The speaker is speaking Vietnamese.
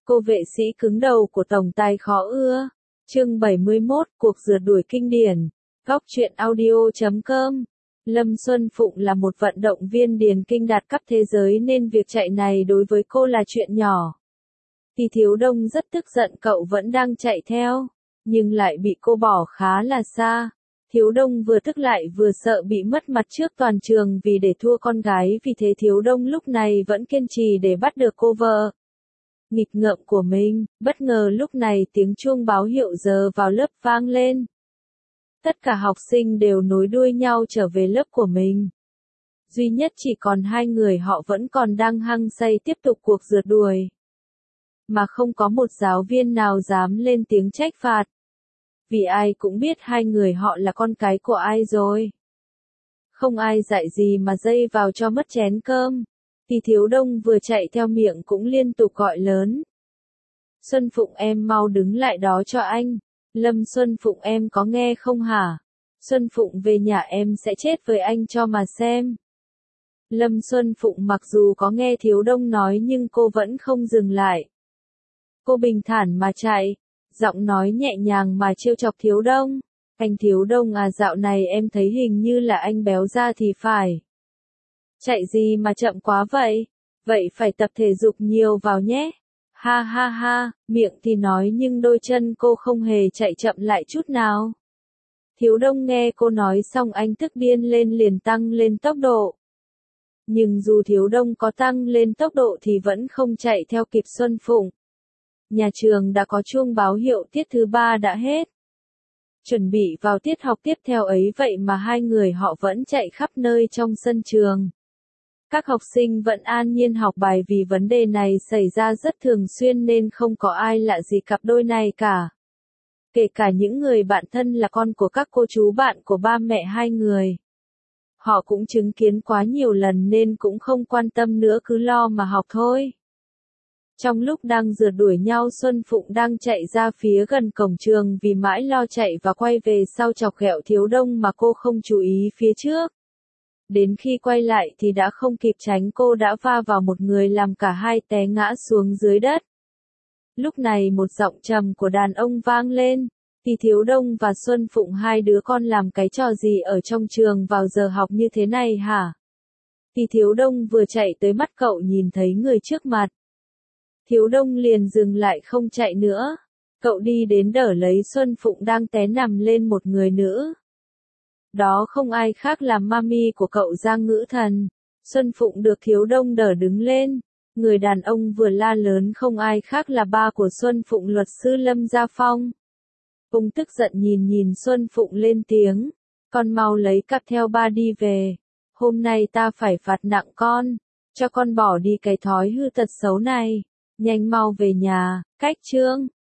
Cô vệ sĩ cứng đầu của tổng tài khó ưa. Chương 71, cuộc rượt đuổi kinh điển. Góc truyện audio.com. Lâm Xuân Phụng là một vận động viên điền kinh đạt cấp thế giới nên việc chạy này đối với cô là chuyện nhỏ. Thì Thiếu Đông rất tức giận cậu vẫn đang chạy theo, nhưng lại bị cô bỏ khá là xa. Thiếu Đông vừa tức lại vừa sợ bị mất mặt trước toàn trường vì để thua con gái, vì thế Thiếu Đông lúc này vẫn kiên trì để bắt được cô vợ nghịch ngợm của mình. Bất ngờ lúc này tiếng chuông báo hiệu giờ vào lớp vang lên. Tất cả học sinh đều nối đuôi nhau trở về lớp của mình. Duy nhất chỉ còn hai người họ vẫn còn đang hăng say tiếp tục cuộc rượt đuổi. Mà không có một giáo viên nào dám lên tiếng trách phạt. Vì ai cũng biết hai người họ là con cái của ai rồi. Không ai dạy gì mà dây vào cho mất chén cơm. Thì Thiếu Đông vừa chạy theo miệng cũng liên tục gọi lớn. Xuân Phụng em mau đứng lại đó cho anh. Lâm Xuân Phụng em có nghe không hả? Xuân Phụng về nhà em sẽ chết với anh cho mà xem. Lâm Xuân Phụng mặc dù có nghe Thiếu Đông nói nhưng cô vẫn không dừng lại. Cô bình thản mà chạy, giọng nói nhẹ nhàng mà trêu chọc Thiếu Đông. Anh Thiếu Đông à, dạo này em thấy hình như là anh béo ra thì phải. Chạy gì mà chậm quá vậy? Vậy phải tập thể dục nhiều vào nhé. Ha ha ha, miệng thì nói nhưng đôi chân cô không hề chạy chậm lại chút nào. Thiếu Đông nghe cô nói xong anh tức điên lên liền tăng lên tốc độ. Nhưng dù Thiếu Đông có tăng lên tốc độ thì vẫn không chạy theo kịp Xuân Phụng. Nhà trường đã có chuông báo hiệu tiết thứ 3 đã hết. Chuẩn bị vào tiết học tiếp theo ấy vậy mà hai người họ vẫn chạy khắp nơi trong sân trường. Các học sinh vẫn an nhiên học bài vì vấn đề này xảy ra rất thường xuyên nên không có ai lạ gì cặp đôi này cả. Kể cả những người bạn thân là con của các cô chú bạn của ba mẹ hai người. Họ cũng chứng kiến quá nhiều lần nên cũng không quan tâm nữa, cứ lo mà học thôi. Trong lúc đang rượt đuổi nhau, Xuân Phụng đang chạy ra phía gần cổng trường vì mãi lo chạy và quay về sau chọc ghẹo Thiếu Đông mà cô không chú ý phía trước. Đến khi quay lại thì đã không kịp tránh, cô đã va vào một người làm cả hai té ngã xuống dưới đất. Lúc này một giọng trầm của đàn ông vang lên. Thì Thiếu Đông và Xuân Phụng, hai đứa con làm cái trò gì ở trong trường vào giờ học như thế này hả? Thì Thiếu Đông vừa chạy tới mắt cậu nhìn thấy người trước mặt. Thiếu Đông liền dừng lại không chạy nữa. Cậu đi đến đỡ lấy Xuân Phụng đang té nằm lên một người nữ. Đó không ai khác là mami của cậu Giang Ngữ Thần. Xuân Phụng được Thiếu Đông đỡ đứng lên. Người đàn ông vừa la lớn không ai khác là ba của Xuân Phụng, luật sư Lâm Gia Phong. Ông tức giận nhìn Xuân Phụng lên tiếng. Con mau lấy cặp theo ba đi về. Hôm nay ta phải phạt nặng con. Cho con bỏ đi cái thói hư tật xấu này. Nhanh mau về nhà, cách chương.